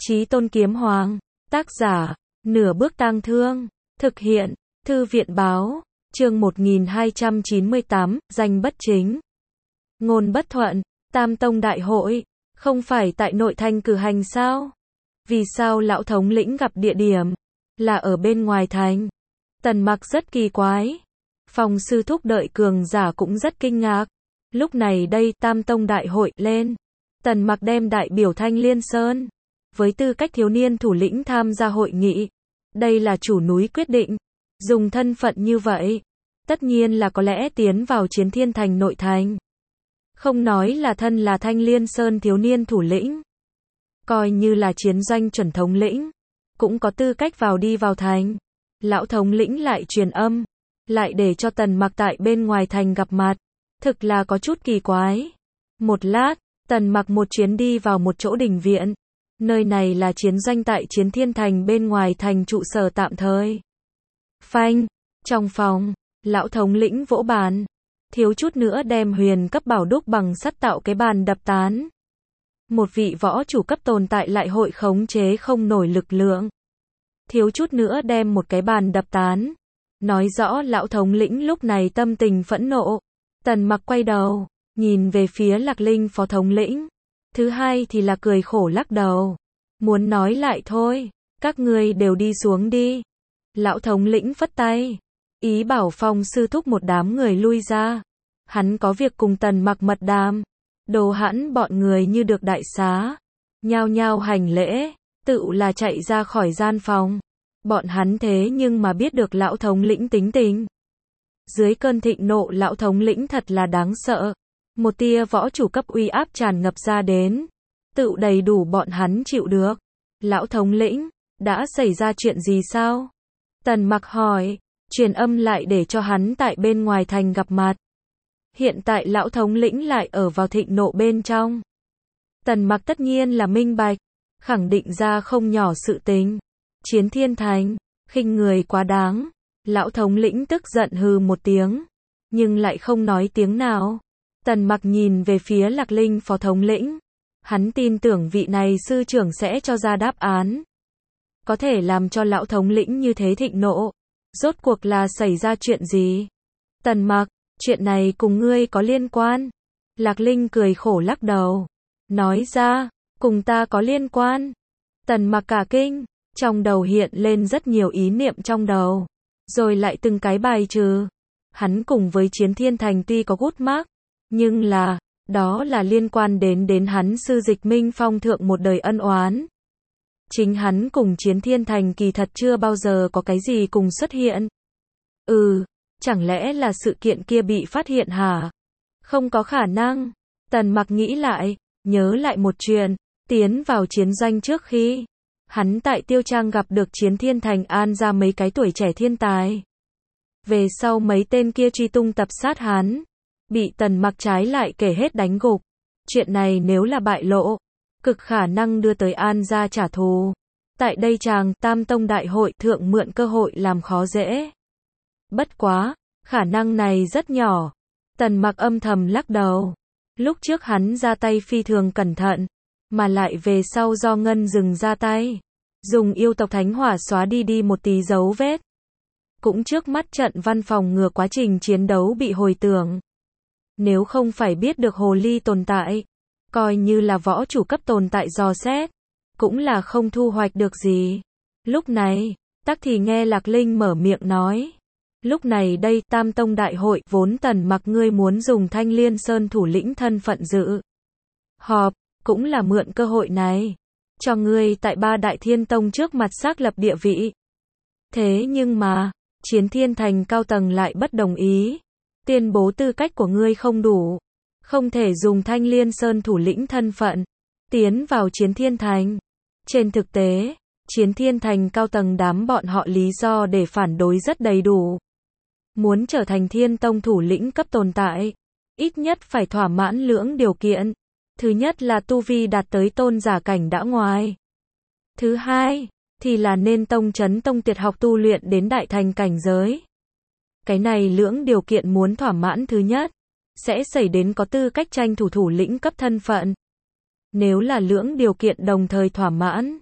Chí Tôn Kiếm Hoàng. Tác giả, Nửa Bước Tang Thương. Thực hiện, Thư viện Báo. Chương 1298, danh bất chính. Ngôn bất thuận, Tam Tông Đại hội. Không phải tại nội thành cử hành sao? Vì sao lão thống lĩnh gặp địa điểm là ở bên ngoài thành? Tần Mặc rất kỳ quái. Phong sư thúc đợi cường giả cũng rất kinh ngạc. Lúc này đây Tam Tông Đại hội lên. Tần Mặc đem đại biểu Thanh Liên Sơn. Với tư cách thiếu niên thủ lĩnh tham gia hội nghị. Đây là chủ núi quyết định. Dùng thân phận như vậy. Tất nhiên là có lẽ tiến vào Chiến Thiên Thành nội thành. Không nói là thân là Thanh Liên Sơn thiếu niên thủ lĩnh. Coi như là chiến doanh chuẩn thống lĩnh. Cũng có tư cách vào đi vào thành. Lão thống lĩnh lại truyền âm. Lại để cho Tần Mặc tại bên ngoài thành gặp mặt. Thực là có chút kỳ quái. Một lát, Tần Mặc một chuyến đi vào một chỗ đình viện. Nơi này là chiến doanh tại Chiến Thiên Thành bên ngoài thành trụ sở tạm thời. Phanh, trong phòng, lão thống lĩnh vỗ bàn. Thiếu chút nữa đem huyền cấp bảo đúc bằng sắt tạo cái bàn đập tán. Một vị võ chủ cấp tồn tại lại hội khống chế không nổi lực lượng. Thiếu chút nữa đem một cái bàn đập tán. Nói rõ lão thống lĩnh lúc này tâm tình phẫn nộ. Tần Mặc quay đầu, nhìn về phía Lạc Linh phó thống lĩnh. Thứ hai thì là cười khổ lắc đầu. Muốn nói lại thôi, các ngươi đều đi xuống đi. Lão thống lĩnh phất tay. Ý bảo Phong sư thúc một đám người lui ra. Hắn có việc cùng Tần Mặc mật đàm. Đồ hãn bọn người như được đại xá. Nhao nhao hành lễ, tự là chạy ra khỏi gian phòng. Bọn hắn thế nhưng mà biết được lão thống lĩnh tính tình. Dưới cơn thịnh nộ lão thống lĩnh thật là đáng sợ. Một tia võ chủ cấp uy áp tràn ngập ra đến. Tự đầy đủ bọn hắn chịu được. Lão thống lĩnh, đã xảy ra chuyện gì sao? Tần Mặc hỏi, truyền âm lại để cho hắn tại bên ngoài thành gặp mặt. Hiện tại lão thống lĩnh lại ở vào thịnh nộ bên trong. Tần Mặc tất nhiên là minh bạch, khẳng định ra không nhỏ sự tình. Chiến Thiên Thành, khinh người quá đáng. Lão thống lĩnh tức giận hừ một tiếng, nhưng lại không nói tiếng nào. Tần Mặc nhìn về phía Lạc Linh phó thống lĩnh. Hắn tin tưởng vị này sư trưởng sẽ cho ra đáp án. Có thể làm cho lão thống lĩnh như thế thịnh nộ. Rốt cuộc là xảy ra chuyện gì? Tần Mặc, chuyện này cùng ngươi có liên quan. Lạc Linh cười khổ lắc đầu. Nói ra, cùng ta có liên quan. Tần Mặc cả kinh, trong đầu hiện lên rất nhiều ý niệm trong đầu. Rồi lại từng cái bài trừ. Hắn cùng với Chiến Thiên Thành tuy có gút mác, nhưng là, đó là liên quan đến hắn sư Dịch Minh Phong thượng một đời ân oán. Chính hắn cùng Chiến Thiên Thành kỳ thật chưa bao giờ có cái gì cùng xuất hiện. Chẳng lẽ là sự kiện kia bị phát hiện hả? Không có khả năng. Tần Mặc nghĩ lại, nhớ lại một chuyện, tiến vào chiến doanh trước khi hắn tại Tiêu Trang gặp được Chiến Thiên Thành an ra mấy cái tuổi trẻ thiên tài. Về sau mấy tên kia truy tung tập sát hắn, bị Tần Mặc trái lại kể hết đánh gục. Chuyện này nếu là bại lộ, cực khả năng đưa tới an gia trả thù. Tại đây chàng Tam Tông Đại hội thượng mượn cơ hội làm khó dễ. Bất quá, khả năng này rất nhỏ. Tần Mặc âm thầm lắc đầu. Lúc trước hắn ra tay phi thường cẩn thận, mà lại về sau do Ngân Dừng ra tay, dùng yêu tộc thánh hỏa xóa đi một tí dấu vết. Cũng trước mắt trận văn phòng ngừa quá trình chiến đấu bị hồi tưởng. Nếu không phải biết được hồ ly tồn tại, coi như là võ chủ cấp tồn tại dò xét, cũng là không thu hoạch được gì. Lúc này, tắc thì nghe Lạc Linh mở miệng nói. Lúc này đây Tam Tông Đại hội vốn Tần Mặc ngươi muốn dùng Thanh Liên Sơn thủ lĩnh thân phận dự họp, cũng là mượn cơ hội này. Cho ngươi tại ba đại thiên tông trước mặt xác lập địa vị. Thế nhưng mà, Chiến Thiên Thành cao tầng lại bất đồng ý. Tuyên bố tư cách của ngươi không đủ. Không thể dùng Thanh Liên Sơn thủ lĩnh thân phận tiến vào Chiến Thiên Thành. Trên thực tế, Chiến Thiên Thành cao tầng đám bọn họ lý do để phản đối rất đầy đủ. Muốn trở thành Thiên Tông thủ lĩnh cấp tồn tại, ít nhất phải thỏa mãn lưỡng điều kiện. Thứ nhất là tu vi đạt tới tôn giả cảnh đã ngoài. Thứ hai, thì là nên tông chấn tông tuyệt học tu luyện đến đại thành cảnh giới. Cái này lưỡng điều kiện muốn thỏa mãn thứ nhất, sẽ xảy đến có tư cách tranh thủ thủ lĩnh cấp thân phận. Nếu là lưỡng điều kiện đồng thời thỏa mãn,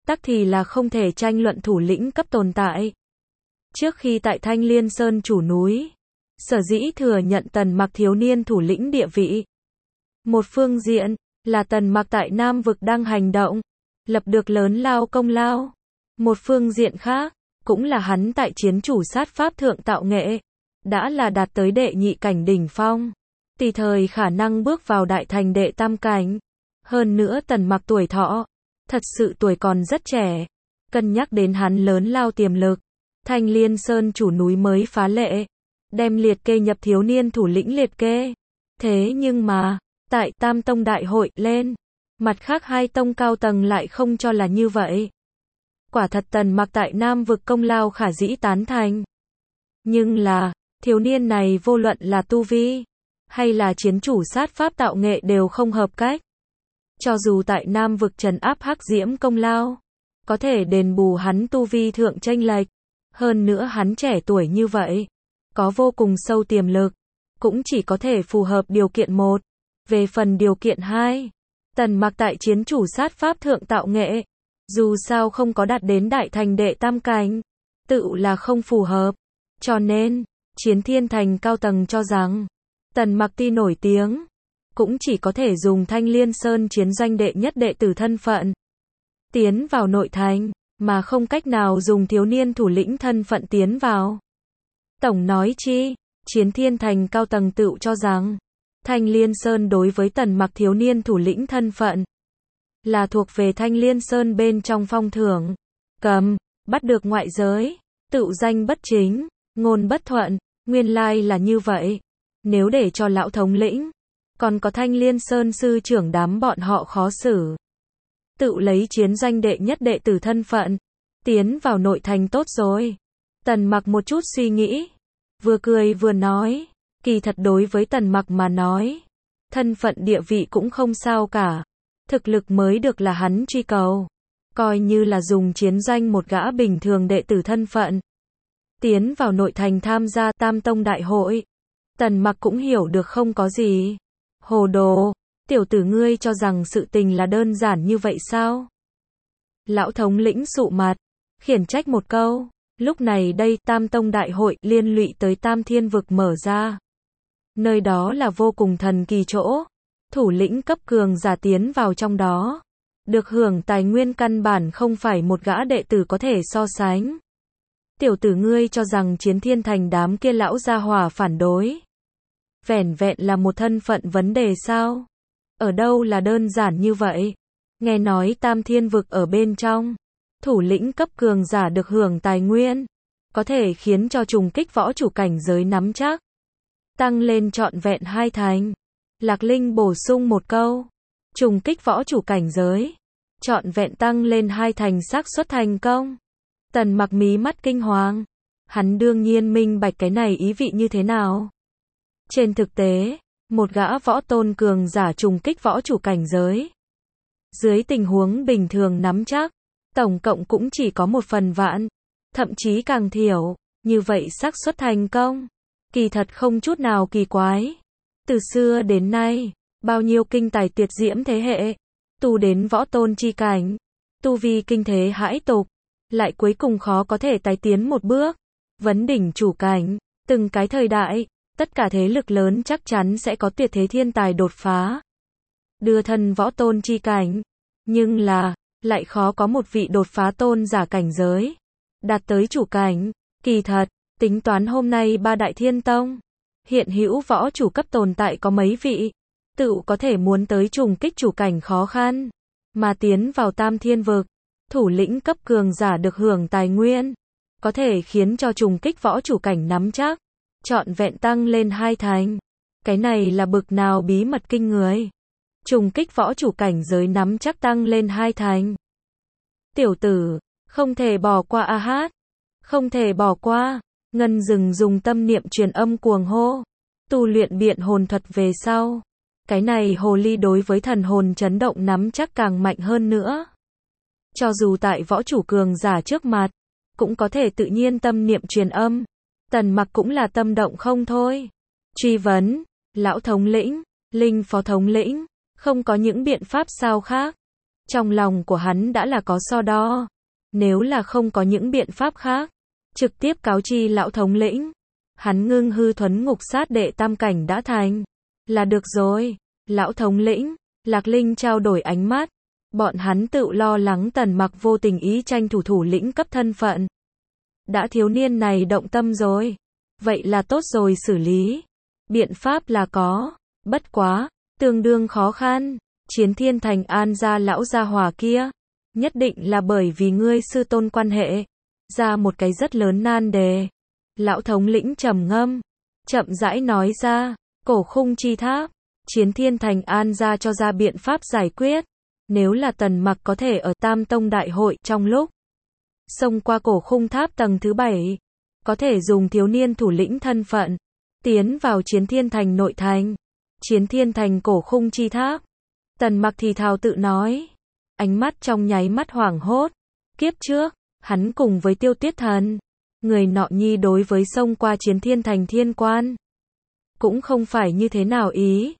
tắc thì là không thể tranh luận thủ lĩnh cấp tồn tại. Trước khi tại Thanh Liên Sơn chủ núi, sở dĩ thừa nhận Tần Mặc thiếu niên thủ lĩnh địa vị. Một phương diện, là Tần Mặc tại Nam vực đang hành động, lập được lớn lao công lao. Một phương diện khác, cũng là hắn tại chiến chủ sát pháp thượng tạo nghệ, đã là đạt tới đệ nhị cảnh đỉnh phong, tùy thời khả năng bước vào đại thành đệ tam cảnh. Hơn nữa Tần Mặc tuổi thọ, thật sự tuổi còn rất trẻ, cân nhắc đến hắn lớn lao tiềm lực, Thanh Liên Sơn chủ núi mới phá lệ, đem liệt kê nhập thiếu niên thủ lĩnh liệt kê. Thế nhưng mà, tại Tam Tông Đại hội lên, mặt khác hai tông cao tầng lại không cho là như vậy. Quả thật Tần Mặc tại Nam vực công lao khả dĩ tán thành. Nhưng là, thiếu niên này vô luận là tu vi, hay là chiến chủ sát pháp tạo nghệ đều không hợp cách. Cho dù tại Nam vực trấn áp hắc diễm công lao, có thể đền bù hắn tu vi thượng chênh lệch. Hơn nữa hắn trẻ tuổi như vậy, có vô cùng sâu tiềm lực, cũng chỉ có thể phù hợp điều kiện 1. Về phần điều kiện 2, Tần Mặc tại chiến chủ sát pháp thượng tạo nghệ, dù sao không có đạt đến đại thành đệ tam cảnh, tự là không phù hợp. Cho nên, Chiến Thiên Thành cao tầng cho rằng, Tần Mặc tuy nổi tiếng, cũng chỉ có thể dùng Thanh Liên Sơn chiến doanh đệ nhất đệ tử thân phận tiến vào nội thành, mà không cách nào dùng thiếu niên thủ lĩnh thân phận tiến vào. Tổng nói chi, Chiến Thiên Thành cao tầng tự cho rằng, Thanh Liên Sơn đối với Tần Mặc thiếu niên thủ lĩnh thân phận, là thuộc về Thanh Liên Sơn bên trong phong thưởng, cầm, bắt được ngoại giới, tự danh bất chính, ngôn bất thuận, nguyên lai là như vậy. Nếu để cho lão thống lĩnh, còn có Thanh Liên Sơn sư trưởng đám bọn họ khó xử. Tự lấy chiến doanh đệ nhất đệ tử thân phận, tiến vào nội thành tốt rồi. Tần Mặc một chút suy nghĩ, vừa cười vừa nói, kỳ thật đối với Tần Mặc mà nói, thân phận địa vị cũng không sao cả, thực lực mới được là hắn truy cầu. Coi như là dùng chiến doanh một gã bình thường đệ tử thân phận, tiến vào nội thành tham gia Tam Tông Đại hội. Tần Mặc cũng hiểu được không có gì. Hồ đồ, tiểu tử ngươi cho rằng sự tình là đơn giản như vậy sao? Lão thống lĩnh sụ mặt, khiển trách một câu. Lúc này đây Tam Tông Đại hội liên lụy tới Tam Thiên vực mở ra. Nơi đó là vô cùng thần kỳ chỗ. Thủ lĩnh cấp cường giả tiến vào trong đó, được hưởng tài nguyên căn bản không phải một gã đệ tử có thể so sánh. Tiểu tử ngươi cho rằng Chiến Thiên Thành đám kia lão gia hỏa phản đối, vẻn vẹn là một thân phận vấn đề sao? Ở đâu là đơn giản như vậy? Nghe nói Tam Thiên vực ở bên trong, thủ lĩnh cấp cường giả được hưởng tài nguyên, có thể khiến cho trùng kích võ chủ cảnh giới nắm chắc, tăng lên trọn vẹn 2 thành. Lạc Linh bổ sung một câu, trùng kích võ chủ cảnh giới, trọn vẹn tăng lên 2 thành xác suất thành công. Tần Mặc mí mắt kinh hoàng, hắn đương nhiên minh bạch cái này ý vị như thế nào. Trên thực tế, một gã võ tôn cường giả trùng kích võ chủ cảnh giới, dưới tình huống bình thường nắm chắc, tổng cộng cũng chỉ có 1/1000, thậm chí càng thiểu, như vậy xác suất thành công, kỳ thật không chút nào kỳ quái. Từ xưa đến nay, bao nhiêu kinh tài tuyệt diễm thế hệ, tu đến võ tôn chi cảnh, tu vi kinh thế hãi tục, lại cuối cùng khó có thể tái tiến một bước, vấn đỉnh chủ cảnh, từng cái thời đại, tất cả thế lực lớn chắc chắn sẽ có tuyệt thế thiên tài đột phá, đưa thân võ tôn chi cảnh, nhưng là, lại khó có một vị đột phá tôn giả cảnh giới, đạt tới chủ cảnh. Kỳ thật, tính toán hôm nay 3 đại thiên tông, hiện hữu võ chủ cấp tồn tại có mấy vị, tự có thể muốn tới trùng kích chủ cảnh khó khăn, mà tiến vào Tam Thiên vực, thủ lĩnh cấp cường giả được hưởng tài nguyên, có thể khiến cho trùng kích võ chủ cảnh nắm chắc, trọn vẹn tăng lên 2 thành. Cái này là bực nào bí mật kinh người. Trùng kích võ chủ cảnh giới nắm chắc tăng lên 2 thành. Tiểu tử, không thể bỏ qua a hát. Không thể bỏ qua. Ngân Dừng dùng tâm niệm truyền âm cuồng hô. Tu luyện biện hồn thuật về sau. Cái này hồ ly đối với thần hồn chấn động nắm chắc càng mạnh hơn nữa. Cho dù tại võ chủ cường giả trước mặt, cũng có thể tự nhiên tâm niệm truyền âm. Tần Mặc cũng là tâm động không thôi. Truy vấn, lão thống lĩnh, Linh phó thống lĩnh, không có những biện pháp sao khác? Trong lòng của hắn đã là có so đo. Nếu là không có những biện pháp khác, trực tiếp cáo chi lão thống lĩnh. Hắn ngưng hư thuấn ngục sát đệ tam cảnh đã thành. Là được rồi. Lão thống lĩnh, Lạc Linh trao đổi ánh mắt. Bọn hắn tự lo lắng Tần Mặc vô tình ý tranh thủ thủ lĩnh cấp thân phận. Đã thiếu niên này động tâm rồi. Vậy là tốt rồi xử lý. Biện pháp là có. Bất quá, tương đương khó khăn. Chiến Thiên Thành An gia lão gia hỏa kia. Nhất định là bởi vì ngươi sư tôn quan hệ. Ra một cái rất lớn nan đề. Lão thống lĩnh trầm ngâm. Chậm rãi nói ra. Cổ khung chi tháp. Chiến Thiên Thành An gia cho ra biện pháp giải quyết. Nếu là Tần Mặc có thể ở Tam Tông Đại hội trong lúc xông qua cổ khung tháp tầng thứ 7, có thể dùng thiếu niên thủ lĩnh thân phận, tiến vào Chiến Thiên Thành nội thành. Chiến Thiên Thành cổ khung chi tháp. Tần Mặc thì thào tự nói. Ánh mắt trong nháy mắt hoảng hốt. Kiếp trước, hắn cùng với Tiêu Tuyết Thần, người nọ nhi đối với xông qua Chiến Thiên Thành thiên quan. Cũng không phải như thế nào ý.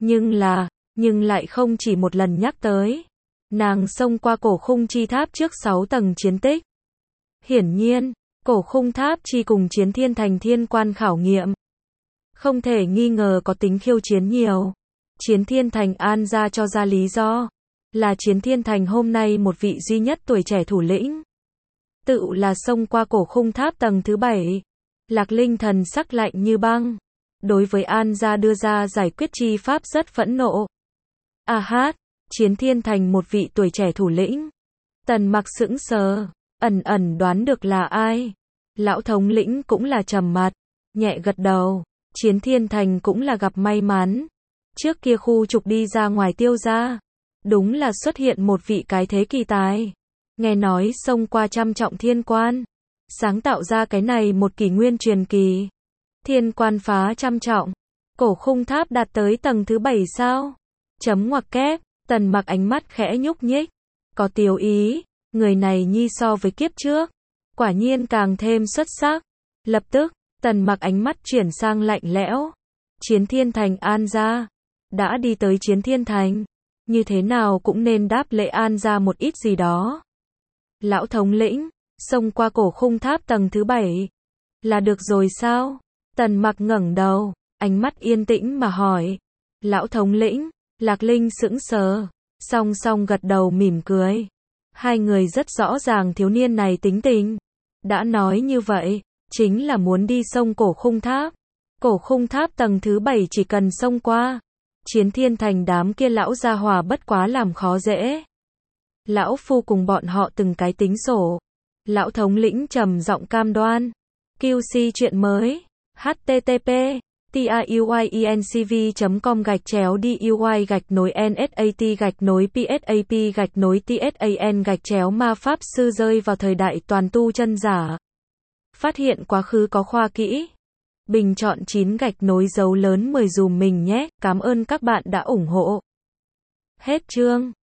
Nhưng lại không chỉ một lần nhắc tới. Nàng xông qua cổ khung chi tháp trước 6 tầng chiến tích. Hiển nhiên, cổ khung tháp chi cùng Chiến Thiên Thành thiên quan khảo nghiệm. Không thể nghi ngờ có tính khiêu chiến nhiều. Chiến Thiên Thành An gia cho ra lý do. Là Chiến Thiên Thành hôm nay một vị duy nhất tuổi trẻ thủ lĩnh. Tự là xông qua cổ khung tháp tầng thứ 7. Lạc Linh thần sắc lạnh như băng. Đối với An gia đưa ra giải quyết chi pháp rất phẫn nộ. A hát, Chiến Thiên Thành một vị tuổi trẻ thủ lĩnh. Tần Mặc sững sờ, ẩn đoán được là ai. Lão thống lĩnh cũng là trầm mặt, nhẹ gật đầu. Chiến Thiên Thành cũng là gặp may mắn. Trước kia khu trục đi ra ngoài Tiêu gia, đúng là xuất hiện một vị cái thế kỳ tài. Nghe nói xông qua trăm trọng thiên quan, sáng tạo ra cái này một kỷ nguyên truyền kỳ. Thiên quan phá trăm trọng, cổ khung tháp đạt tới tầng thứ 7 sao? Chấm ngoặc kép. Tần Mặc ánh mắt khẽ nhúc nhích, có tiêu ý. Người này nhi so với kiếp trước, quả nhiên càng thêm xuất sắc. Lập tức, Tần Mặc ánh mắt chuyển sang lạnh lẽo. Chiến Thiên Thành An gia, đã đi tới Chiến Thiên Thành, như thế nào cũng nên đáp lễ An gia một ít gì đó. Lão thống lĩnh, xông qua cổ khung tháp tầng thứ 7, là được rồi sao? Tần Mặc ngẩng đầu, ánh mắt yên tĩnh mà hỏi. Lão thống lĩnh, Lạc Linh sững sờ, song song gật đầu mỉm cười. Hai người rất rõ ràng thiếu niên này tính tình. Đã nói như vậy, chính là muốn đi xông cổ khung tháp. Cổ khung tháp tầng thứ 7 chỉ cần xông qua. Chiến Thiên Thành đám kia lão gia hỏa bất quá làm khó dễ. Lão phu cùng bọn họ từng cái tính sổ. Lão thống lĩnh trầm giọng cam đoan. QC chuyện mới. http://tuyuy-nsv.com/DUY-NSAT-PSAP-TSAN ma pháp sư rơi vào thời đại toàn tu chân giả. Phát hiện quá khứ có khoa kỹ. Bình chọn 9 dấu lớn 10 dùm mình nhé. Cảm ơn các bạn đã ủng hộ. Hết chương.